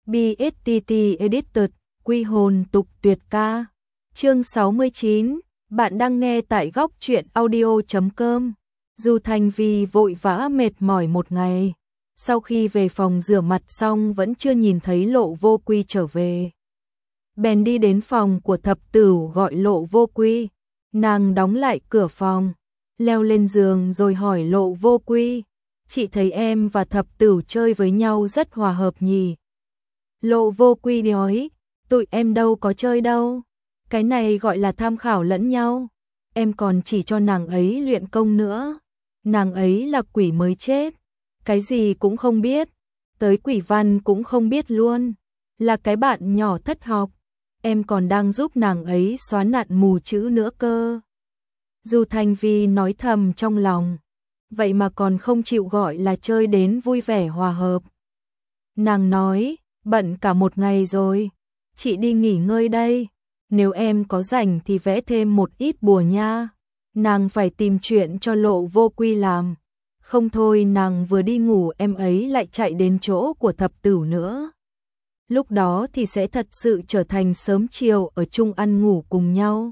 BSTT Edited, Quy hồn tục tuyệt ca. Chương 69, bạn đang nghe tại góc truyện audio.com. Du Thanh Vi vội vã mệt mỏi một ngày. Sau khi về phòng rửa mặt xong vẫn chưa nhìn thấy Lộ Vô Quy trở về. Bèn đi đến phòng của Thập Tửu gọi Lộ Vô Quy. Nàng đóng lại cửa phòng, leo lên giường rồi hỏi Lộ Vô Quy. Chị thấy em và Thập Tửu chơi với nhau rất hòa hợp nhỉ? Lộ Vô Quy nói, tụi em đâu có chơi đâu. Cái này gọi là tham khảo lẫn nhau. Em còn chỉ cho nàng ấy luyện công nữa. Nàng ấy là quỷ mới chết. Cái gì cũng không biết. Tới quỷ văn cũng không biết luôn. Là cái bạn nhỏ thất học. Em còn đang giúp nàng ấy xóa nạn mù chữ nữa cơ. Du Thanh Vi nói thầm trong lòng. Vậy mà còn không chịu gọi là chơi đến vui vẻ hòa hợp. Nàng nói, bận cả một ngày rồi. Chị đi nghỉ ngơi đây. Nếu em có rảnh thì vẽ thêm một ít bùa nha. Nàng phải tìm chuyện cho Lộ Vô Quy làm. Không thôi nàng vừa đi ngủ em ấy lại chạy đến chỗ của Thập Tửu nữa. Lúc đó thì sẽ thật sự trở thành sớm chiều ở chung ăn ngủ cùng nhau.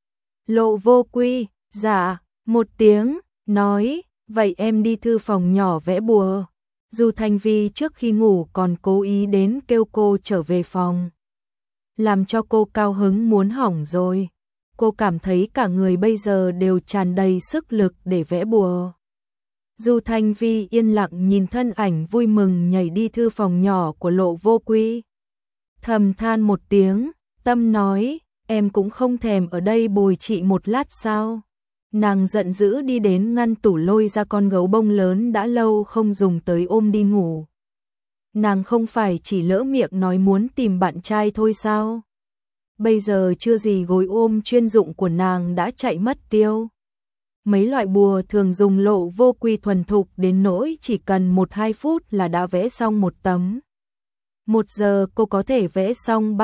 Lộ Vô Quy, dạ, một tiếng, nói, vậy em đi thư phòng nhỏ vẽ bùa. Du Thanh Vi trước khi ngủ còn cố ý đến kêu cô trở về phòng. Làm cho cô cao hứng muốn hỏng rồi. Cô cảm thấy cả người bây giờ đều tràn đầy sức lực để vẽ bùa. Du Thanh Vi yên lặng nhìn thân ảnh vui mừng nhảy đi thư phòng nhỏ của Lộ Vô Quy. Thầm than một tiếng, tâm nói, em cũng không thèm ở đây bồi chị một lát sao. Nàng giận dữ đi đến ngăn tủ lôi ra con gấu bông lớn đã lâu không dùng tới ôm đi ngủ. Nàng không phải chỉ lỡ miệng nói muốn tìm bạn trai thôi sao? Bây giờ chưa gì gối ôm chuyên dụng của nàng đã chạy mất tiêu. Mấy loại bùa thường dùng Lộ Vô Quy thuần thục đến nỗi chỉ cần 1-2 phút là đã vẽ xong một tấm. 1 giờ cô có thể vẽ xong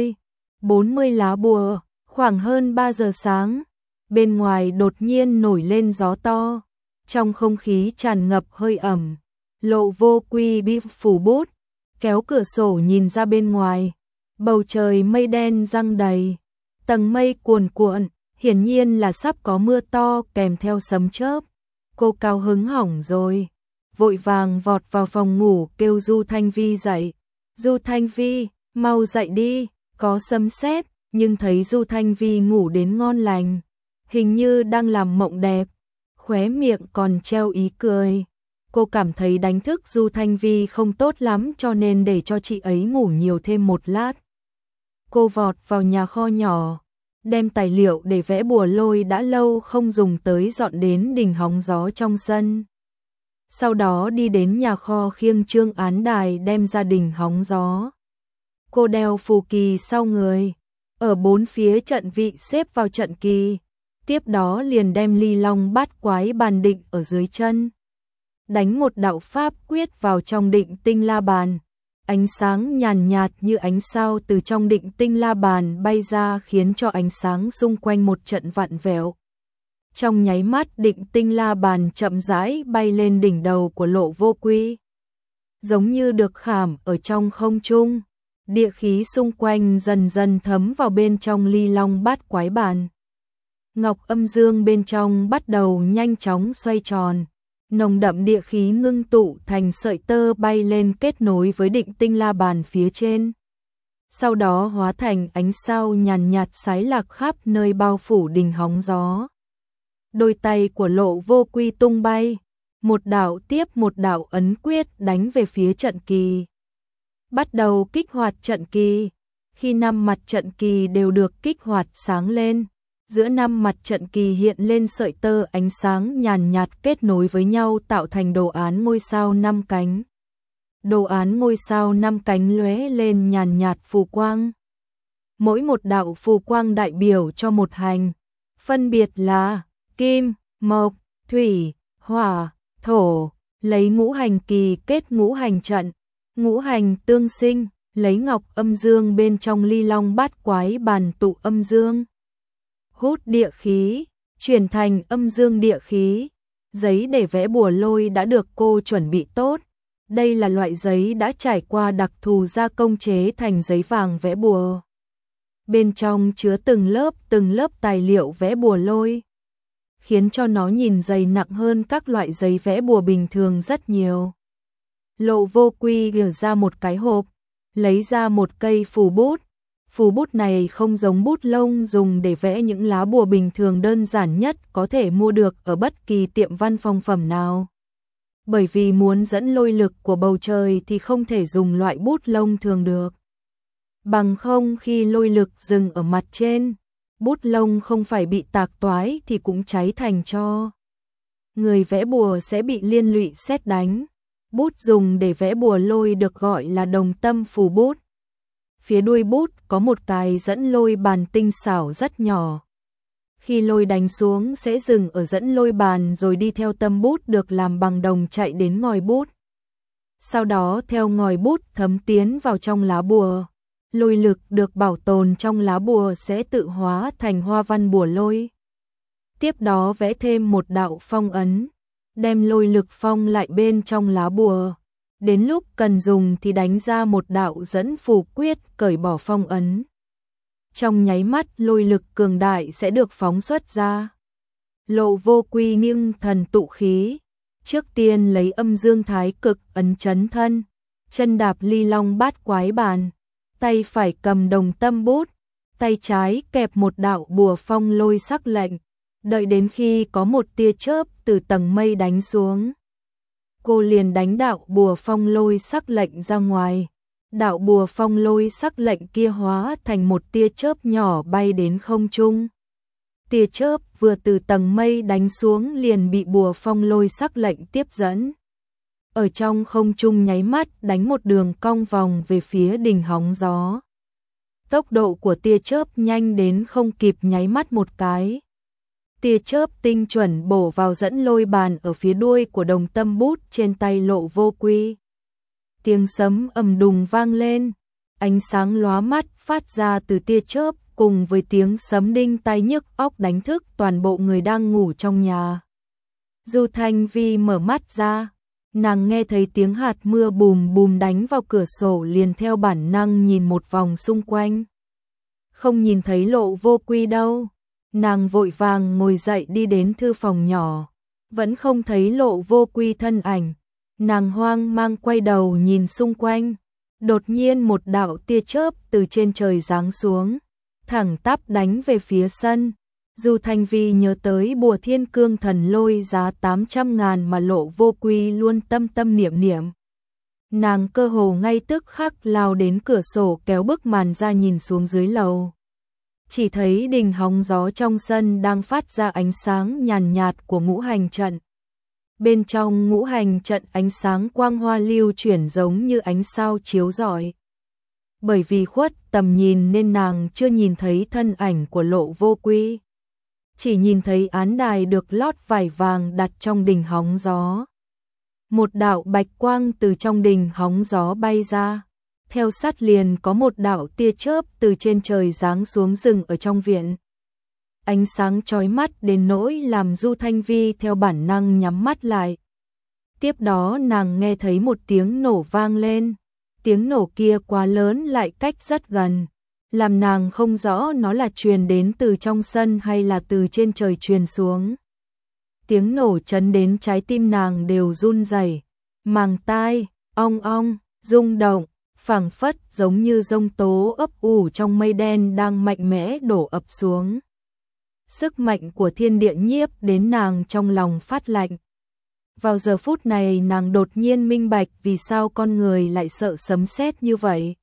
30-40 lá bùa, khoảng hơn 3 giờ sáng. Bên ngoài đột nhiên nổi lên gió to, trong không khí tràn ngập hơi ẩm. Lộ Vô Quy bị phủ bút, kéo cửa sổ nhìn ra bên ngoài. Bầu trời mây đen giăng đầy, tầng mây cuồn cuộn, hiển nhiên là sắp có mưa to kèm theo sấm chớp. Cô cao hứng hỏng rồi, vội vàng vọt vào phòng ngủ kêu Du Thanh Vi dậy. Du Thanh Vi, mau dậy đi, có sấm sét, nhưng thấy Du Thanh Vi ngủ đến ngon lành, hình như đang làm mộng đẹp, khóe miệng còn treo ý cười. Cô cảm thấy đánh thức Du Thanh Vi không tốt lắm cho nên để cho chị ấy ngủ nhiều thêm một lát. Cô vọt vào nhà kho nhỏ, đem tài liệu để vẽ bùa lôi đã lâu không dùng tới dọn đến đỉnh hóng gió trong sân. Sau đó đi đến nhà kho khiêng trương án đài đem ra đỉnh hóng gió. Cô đeo phù kỳ sau người, ở 4 phía trận vị xếp vào trận kỳ. Tiếp đó liền đem ly long bát quái bàn định ở dưới chân. Đánh một đạo pháp quyết vào trong định tinh la bàn. Ánh sáng nhàn nhạt như ánh sao từ trong định tinh la bàn bay ra khiến cho ánh sáng xung quanh một trận vặn vẹo. Trong nháy mắt định tinh la bàn chậm rãi bay lên đỉnh đầu của Lộ Vô Quy. Giống như được khảm ở trong không trung. Địa khí xung quanh dần dần thấm vào bên trong ly long bát quái bàn. Ngọc âm dương bên trong bắt đầu nhanh chóng xoay tròn. Nồng đậm địa khí ngưng tụ thành sợi tơ bay lên kết nối với định tinh la bàn phía trên. Sau đó hóa thành ánh sao nhàn nhạt sái lạc khắp nơi bao phủ đỉnh hóng gió. Đôi tay của Lộ Vô Quy tung bay, một đạo tiếp một đạo ấn quyết đánh về phía trận kỳ. Bắt đầu kích hoạt trận kỳ, khi 5 mặt trận kỳ đều được kích hoạt sáng lên. Giữa 5 mặt trận kỳ hiện lên sợi tơ ánh sáng nhàn nhạt kết nối với nhau tạo thành đồ án ngôi sao 5 cánh. Đồ án ngôi sao 5 cánh lóe lên nhàn nhạt phù quang. Mỗi một đạo phù quang đại biểu cho một hành, phân biệt là kim, mộc, thủy, hỏa, thổ, lấy ngũ hành kỳ kết ngũ hành trận, ngũ hành tương sinh, lấy ngọc âm dương bên trong ly long bát quái bàn tụ âm dương. Hút địa khí, chuyển thành âm dương địa khí. Giấy để vẽ bùa lôi đã được cô chuẩn bị tốt. Đây là loại giấy đã trải qua đặc thù gia công chế thành giấy vàng vẽ bùa. Bên trong chứa từng lớp tài liệu vẽ bùa lôi, khiến cho nó nhìn dày nặng hơn các loại giấy vẽ bùa bình thường rất nhiều. Lộ Vô Quy gỡ ra một cái hộp, lấy ra một cây phù bút. Phù bút này không giống bút lông dùng để vẽ những lá bùa bình thường đơn giản nhất có thể mua được ở bất kỳ tiệm văn phòng phẩm nào. Bởi vì muốn dẫn lôi lực của bầu trời thì không thể dùng loại bút lông thường được. Bằng không khi lôi lực dừng ở mặt trên, bút lông không phải bị tạc toái thì cũng cháy thành tro. Người vẽ bùa sẽ bị liên lụy sét đánh. Bút dùng để vẽ bùa lôi được gọi là đồng tâm phù bút. Phía đuôi bút có một cái dẫn lôi bàn tinh xảo rất nhỏ. Khi lôi đánh xuống sẽ dừng ở dẫn lôi bàn rồi đi theo tâm bút được làm bằng đồng chạy đến ngòi bút. Sau đó theo ngòi bút thấm tiến vào trong lá bùa. Lôi lực được bảo tồn trong lá bùa sẽ tự hóa thành hoa văn bùa lôi. Tiếp đó vẽ thêm một đạo phong ấn, đem lôi lực phong lại bên trong lá bùa. Đến lúc cần dùng thì đánh ra một đạo dẫn phù quyết cởi bỏ phong ấn. Trong nháy mắt lôi lực cường đại sẽ được phóng xuất ra. Lộ Vô Quy nghiêng thần tụ khí, trước tiên lấy âm dương thái cực ấn chấn thân, chân đạp ly long bát quái bàn, tay phải cầm đồng tâm bút, tay trái kẹp một đạo bùa phong lôi sắc lệnh, đợi đến khi có một tia chớp từ tầng mây đánh xuống. Cô liền đánh đạo bùa phong lôi sắc lệnh ra ngoài. Đạo bùa phong lôi sắc lệnh kia hóa thành một tia chớp nhỏ bay đến không trung. Tia chớp vừa từ tầng mây đánh xuống liền bị bùa phong lôi sắc lệnh tiếp dẫn. Ở trong không trung nháy mắt đánh một đường cong vòng về phía đỉnh hóng gió. Tốc độ của tia chớp nhanh đến không kịp nháy mắt một cái. Tia chớp tinh chuẩn bổ vào dẫn lôi bàn ở phía đuôi của đồng tâm bút trên tay Lộ Vô Quy. Tiếng sấm ầm đùng vang lên, ánh sáng lóa mắt phát ra từ tia chớp cùng với tiếng sấm đinh tai nhức óc đánh thức toàn bộ người đang ngủ trong nhà. Du Thanh Vi mở mắt ra, nàng nghe thấy tiếng hạt mưa bùm bùm đánh vào cửa sổ liền theo bản năng nhìn một vòng xung quanh. Không nhìn thấy Lộ Vô Quy đâu. Nàng vội vàng ngồi dậy đi đến thư phòng nhỏ, vẫn không thấy Lộ Vô Quy thân ảnh. Nàng hoang mang quay đầu nhìn xung quanh, đột nhiên một đạo tia chớp từ trên trời giáng xuống, thẳng tắp đánh về phía sân. Du Thanh Vi nhớ tới bùa Thiên Cương Thần Lôi giá 800.000 mà Lộ Vô Quy luôn tâm tâm niệm niệm. Nàng cơ hồ ngay tức khắc lao đến cửa sổ kéo bức màn ra nhìn xuống dưới lầu. Chỉ thấy đỉnh hóng gió trong sân đang phát ra ánh sáng nhàn nhạt của ngũ hành trận. Bên trong ngũ hành trận ánh sáng quang hoa lưu chuyển giống như ánh sao chiếu rọi. Bởi vì khuất tầm nhìn nên nàng chưa nhìn thấy thân ảnh của Lộ Vô Quy. Chỉ nhìn thấy án đài được lót vải vàng đặt trong đỉnh hóng gió. Một đạo bạch quang từ trong đỉnh hóng gió bay ra. Theo sát liền có một đạo tia chớp từ trên trời giáng xuống rừng ở trong viện. Ánh sáng chói mắt đến nỗi làm Du Thanh Vi theo bản năng nhắm mắt lại. Tiếp đó nàng nghe thấy một tiếng nổ vang lên. Tiếng nổ kia quá lớn lại cách rất gần, làm nàng không rõ nó là truyền đến từ trong sân hay là từ trên trời truyền xuống. Tiếng nổ chấn đến trái tim nàng đều run rẩy, màng tai ong ong rung động, phảng phất giống như giông tố ấp ủ trong mây đen đang mạnh mẽ đổ ập xuống. Sức mạnh của thiên địa nhiếp đến nàng trong lòng phát lạnh. Vào giờ phút này nàng đột nhiên minh bạch vì sao con người lại sợ sấm sét như vậy.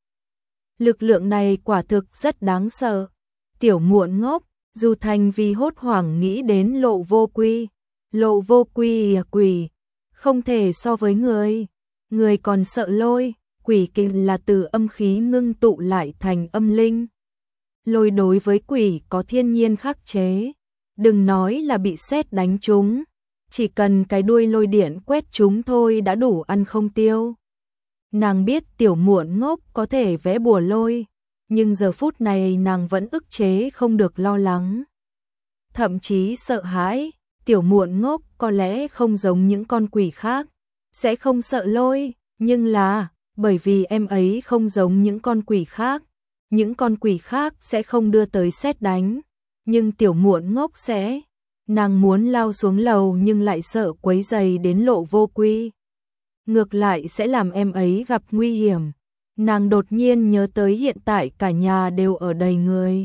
Lực lượng này quả thực rất đáng sợ. Tiểu muộn ngốc, Du Thanh Vi hốt hoảng nghĩ đến Lộ Vô Quy. Lộ Vô Quy quỷ, không thể so với người. Người còn sợ lôi, quỷ kinh là từ âm khí ngưng tụ lại thành âm linh. Lôi đối với quỷ có thiên nhiên khắc chế. Đừng nói là bị sét đánh trúng. Chỉ cần cái đuôi lôi điện quét chúng thôi đã đủ ăn không tiêu. Nàng biết tiểu muộn ngốc có thể vẽ bùa lôi, nhưng giờ phút này nàng vẫn ức chế không được lo lắng. Thậm chí sợ hãi, tiểu muộn ngốc có lẽ không giống những con quỷ khác, sẽ không sợ lôi, Nhưng là, bởi vì em ấy không giống những con quỷ khác, những con quỷ khác sẽ không đưa tới sét đánh, nhưng Tiểu Muộn Ngốc sẽ. Nàng muốn lao xuống lầu nhưng lại sợ quấy rầy đến Lộ Vô Quy. Ngược lại sẽ làm em ấy gặp nguy hiểm. Nàng đột nhiên nhớ tới hiện tại cả nhà đều ở đầy người.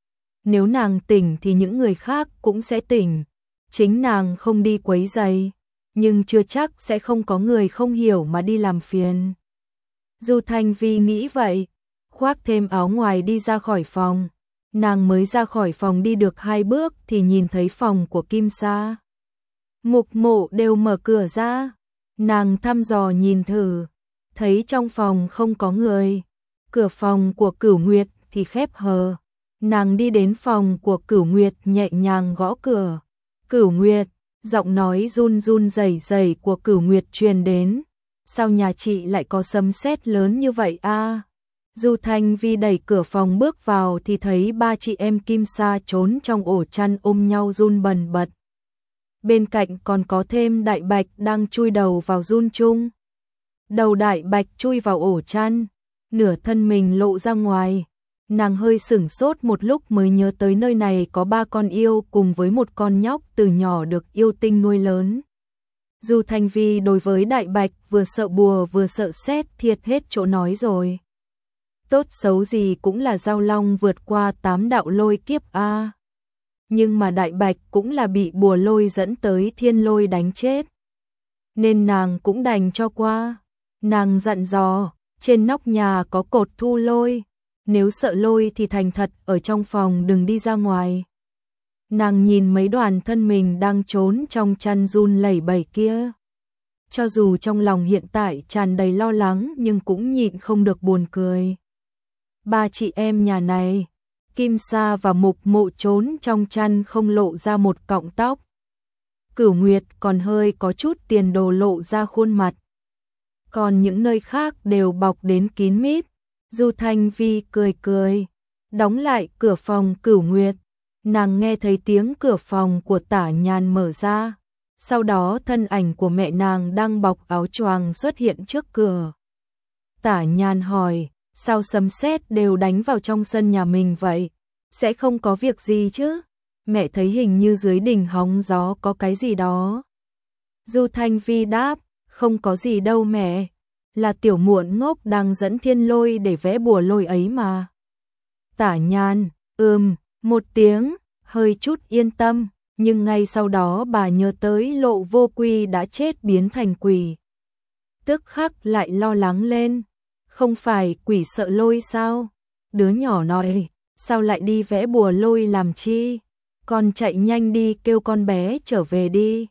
Nếu nàng tỉnh thì những người khác cũng sẽ tỉnh. Chính nàng không đi quấy rầy, nhưng chưa chắc sẽ không có người không hiểu mà đi làm phiền. Du Thanh Vi nghĩ vậy, khoác thêm áo ngoài đi ra khỏi phòng. Nàng mới ra khỏi phòng đi được 2 bước thì nhìn thấy phòng của Kim Sa. Mục Mộ đều mở cửa ra. Nàng thăm dò nhìn thử, thấy trong phòng không có người. Cửa phòng của Cửu Nguyệt thì khép hờ. Nàng đi đến phòng của Cửu Nguyệt nhẹ nhàng gõ cửa. Cửu Nguyệt, giọng nói run run rẩy rẩy của Cửu Nguyệt truyền đến. Sao nhà chị lại có sấm sét lớn như vậy a? Du Thanh Vi đẩy cửa phòng bước vào thì thấy 3 chị em Kim Sa trốn trong ổ chăn ôm nhau run bần bật. Bên cạnh còn có thêm Đại Bạch đang chui đầu vào run chung. Đầu Đại Bạch chui vào ổ chăn, nửa thân mình lộ ra ngoài. Nàng hơi sửng sốt một lúc mới nhớ tới nơi này có 3 con yêu cùng với một con nhóc từ nhỏ được yêu tinh nuôi lớn. Du Thanh Vi đối với Đại Bạch vừa sợ bùa vừa sợ sét thiệt hết chỗ nói rồi. Tốt xấu gì cũng là Giao Long vượt qua 8 đạo lôi kiếp a. Nhưng mà Đại Bạch cũng là bị bùa lôi dẫn tới thiên lôi đánh chết. Nên nàng cũng đành cho qua. Nàng dặn dò, trên nóc nhà có cột thu lôi. Nếu sợ lôi thì thành thật ở trong phòng đừng đi ra ngoài. Nàng nhìn mấy đoàn thân mình đang trốn trong chăn run lẩy bẩy kia. Cho dù trong lòng hiện tại tràn đầy lo lắng nhưng cũng nhịn không được buồn cười. 3 chị em nhà này, Kim Sa và Mục Mộ trốn trong chăn không lộ ra một cọng tóc. Cửu Nguyệt còn hơi có chút tiền đồ lộ ra khuôn mặt. Còn những nơi khác đều bọc đến kín mít. Du Thanh Vi cười cười, đóng lại cửa phòng Cửu Nguyệt. Nàng nghe thấy tiếng cửa phòng của Tả Nhàn mở ra. Sau đó thân ảnh của mẹ nàng đang bọc áo choàng xuất hiện trước cửa. Tả Nhàn hỏi, sao sấm sét đều đánh vào trong sân nhà mình vậy? Sẽ không có việc gì chứ? Mẹ thấy hình như dưới đỉnh hóng gió có cái gì đó. Du Thanh Vi đáp, không có gì đâu mẹ. Là Tiểu Muộn Ngốc đang dẫn thiên lôi để vẽ bùa lôi ấy mà. Tả Nhàn, một tiếng, hơi chút yên tâm. Nhưng ngay sau đó bà nhớ tới Lộ Vô Quy đã chết biến thành quỷ. Tức khắc lại lo lắng lên. Không phải quỷ sợ lôi sao? Đứa nhỏ nói, sao lại đi vẽ bùa lôi làm chi? Con chạy nhanh đi kêu con bé trở về đi.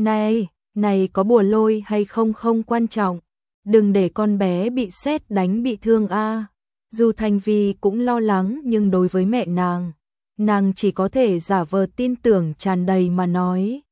Này có bùa lôi hay không không quan trọng. Đừng để con bé bị sét đánh bị thương a. Dù Thanh Vi cũng lo lắng nhưng đối với mẹ nàng chỉ có thể giả vờ tin tưởng tràn đầy mà nói.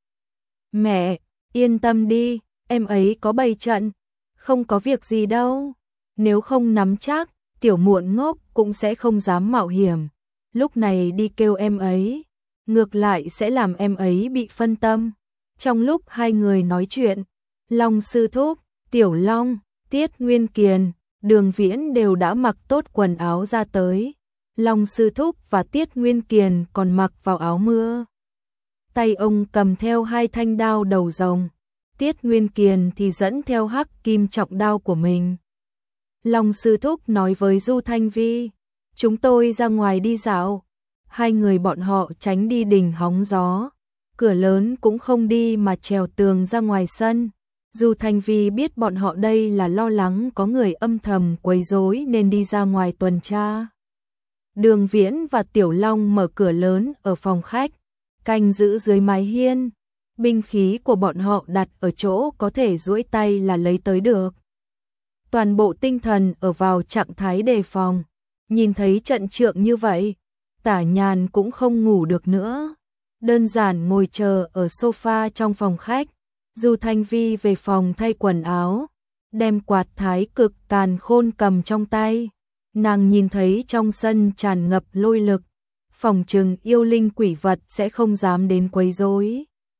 Mẹ, yên tâm đi, em ấy có bày trận, không có việc gì đâu. Nếu không nắm chắc, Tiểu Muộn Ngốc cũng sẽ không dám mạo hiểm. Lúc này đi kêu em ấy, ngược lại sẽ làm em ấy bị phân tâm. Trong lúc hai người nói chuyện, Long Sư Thúc, Tiểu Long, Tiết Nguyên Kiền, Đường Viễn đều đã mặc tốt quần áo ra tới. Long Sư Thúc và Tiết Nguyên Kiền còn mặc vào áo mưa. Tay ông cầm theo 2 thanh đao đầu rồng. Tiết Nguyên Kiền thì dẫn theo hắc kim trọng đao của mình. Long Sư Thúc nói với Du Thanh Vi, chúng tôi ra ngoài đi dạo. 2 người bọn họ tránh đi đỉnh hóng gió. Cửa lớn cũng không đi mà trèo tường ra ngoài sân. Du Thanh Vi biết bọn họ đây là lo lắng có người âm thầm quấy rối nên đi ra ngoài tuần tra. Đường Viễn và Tiểu Long mở cửa lớn ở phòng khách, canh giữ dưới mái hiên. Binh khí của bọn họ đặt ở chỗ có thể duỗi tay là lấy tới được. Toàn bộ tinh thần ở vào trạng thái đề phòng. Nhìn thấy trận trượng như vậy, Tả Nhàn cũng không ngủ được nữa. Đơn giản ngồi chờ ở sofa trong phòng khách. Du Thanh Vi về phòng thay quần áo, đem quạt thái cực càn khôn cầm trong tay. Nàng nhìn thấy trong sân tràn ngập lôi lực, phòng trừng yêu linh quỷ vật sẽ không dám đến quấy rối.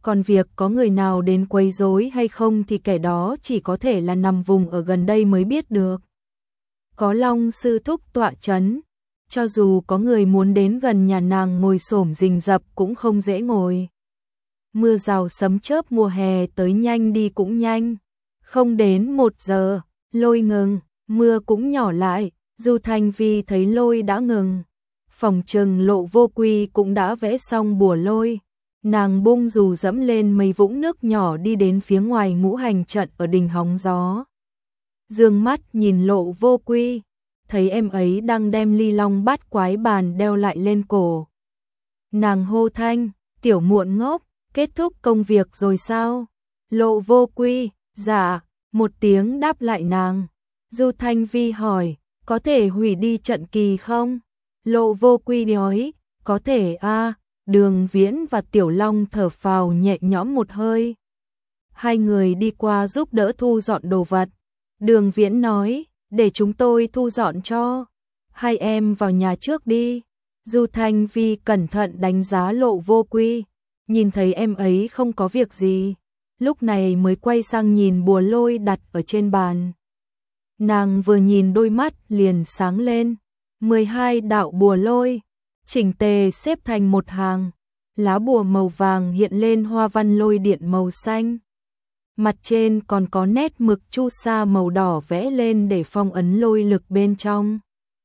Còn việc có người nào đến quấy rối hay không thì kẻ đó chỉ có thể là nằm vùng ở gần đây mới biết được. Có Long sư thúc tọa chấn, cho dù có người muốn đến gần nhà nàng ngồi xổm rình rập cũng không dễ ngồi. Mưa rào sấm chớp mùa hè tới nhanh đi cũng nhanh. Không đến 1 giờ, Lôi ngừng, mưa cũng nhỏ lại, Du Thanh Vi thấy Lôi đã ngừng. Phòng trừng Lộ Vô Quy cũng đã vẽ xong bùa lôi. Nàng bung dù dẫm lên mấy vũng nước nhỏ đi đến phía ngoài ngũ hành trận ở đỉnh hóng gió. Dương mắt nhìn Lộ Vô Quy, thấy em ấy đang đem ly long bát quái bàn đeo lại lên cổ. Nàng hô thanh, tiểu muộn ngốc, kết thúc công việc rồi sao? Lộ Vô Quy, dạ, một tiếng đáp lại nàng. Du Thanh Vi hỏi, có thể hủy đi trận kỳ không? Lộ Vô Quy nói, có thể a. Đường Viễn và Tiểu Long thở phào nhẹ nhõm một hơi. Hai người đi qua giúp đỡ thu dọn đồ vật. Đường Viễn nói, để chúng tôi thu dọn cho. Hai em vào nhà trước đi. Du Thanh Vi cẩn thận đánh giá Lộ Vô Quy, nhìn thấy em ấy không có việc gì, lúc này mới quay sang nhìn bùa lôi đặt ở trên bàn. Nàng vừa nhìn đôi mắt liền sáng lên. 12 đạo bùa lôi, chỉnh tề xếp thành một hàng. Lá bùa màu vàng hiện lên hoa văn lôi điện màu xanh. Mặt trên còn có nét mực chu sa màu đỏ vẽ lên để phong ấn lôi lực bên trong.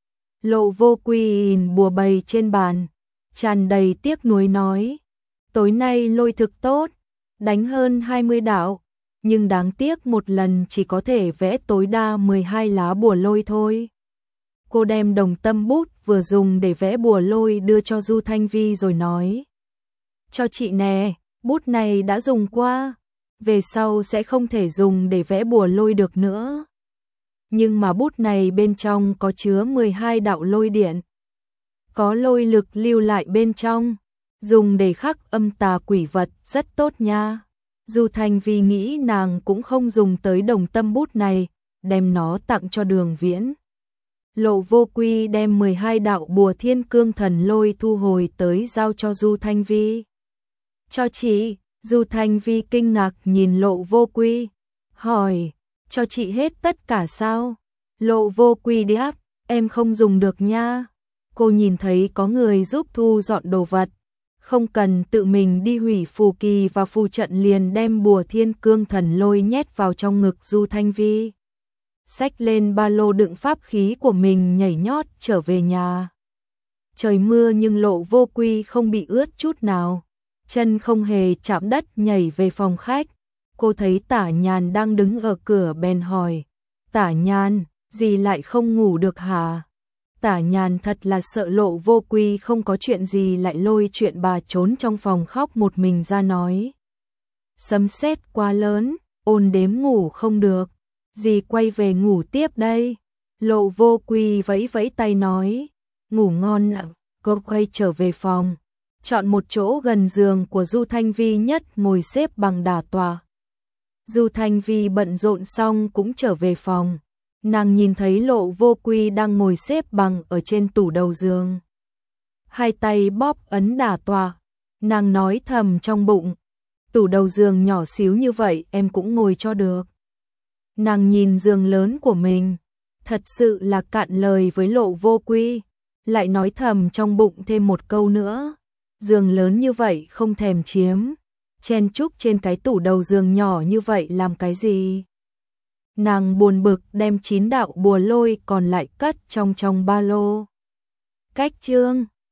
Lộ Vô Quy nhìn bùa bày trên bàn, tràn đầy tiếc nuối nói, tối nay lôi thực tốt, đánh hơn 20 đạo, nhưng đáng tiếc một lần chỉ có thể vẽ tối đa 12 lá bùa lôi thôi. Cô đem đồng tâm bút vừa dùng để vẽ bùa lôi đưa cho Du Thanh Vi rồi nói, cho chị nè, bút này đã dùng qua, về sau sẽ không thể dùng để vẽ bùa lôi được nữa. Nhưng mà bút này bên trong có chứa 12 đạo lôi điện, có lôi lực lưu lại bên trong, dùng để khắc âm tà quỷ vật rất tốt nha. Du Thanh Vi nghĩ nàng cũng không dùng tới đồng tâm bút này, đem nó tặng cho Đường Viễn. Lộ Vô Quy đem 12 đạo bùa thiên cương thần lôi thu hồi tới giao cho Du Thanh Vi. Cho chị, Du Thanh Vi kinh ngạc nhìn Lộ Vô Quy, hỏi, cho chị hết tất cả sao? Lộ Vô Quy đáp, em không dùng được nha. Cô nhìn thấy có người giúp thu dọn đồ vật, không cần tự mình đi hủy phù kỳ và phù trận liền đem bùa thiên cương thần lôi nhét vào trong ngực Du Thanh Vi. Xách lên ba lô đựng pháp khí của mình nhảy nhót trở về nhà. Trời mưa nhưng Lộ Vô Quy không bị ướt chút nào, chân không hề chạm đất nhảy về phòng khách. Cô thấy Tả Nhàn đang đứng ở cửa bèn hỏi, Tả Nhàn, gì lại không ngủ được hả? Tả Nhàn thật là sợ Lộ Vô Quy không có chuyện gì lại lôi chuyện bà trốn trong phòng khóc một mình ra nói. Sấm sét quá lớn, ôn đếm ngủ không được, dì quay về ngủ tiếp đây. Lộ Vô Quy vẫy vẫy tay nói, ngủ ngon ạ. Cô quay trở về phòng, chọn một chỗ gần giường của Du Thanh Vi nhất ngồi xếp bằng đả tọa. Du Thanh Vi bận rộn xong cũng trở về phòng. Nàng nhìn thấy Lộ Vô Quy đang ngồi xếp bằng ở trên tủ đầu giường, hai tay bóp ấn đả tọa. Nàng nói thầm trong bụng, tủ đầu giường nhỏ xíu như vậy em cũng ngồi cho được. Nàng nhìn giường lớn của mình, thật sự là cạn lời với Lộ Vô Quy, lại nói thầm trong bụng thêm một câu nữa, giường lớn như vậy không thèm chiếm, chen chúc trên cái tủ đầu giường nhỏ như vậy làm cái gì? Nàng buồn bực đem 9 đạo bùa lôi còn lại cất trong ba lô. Cách chương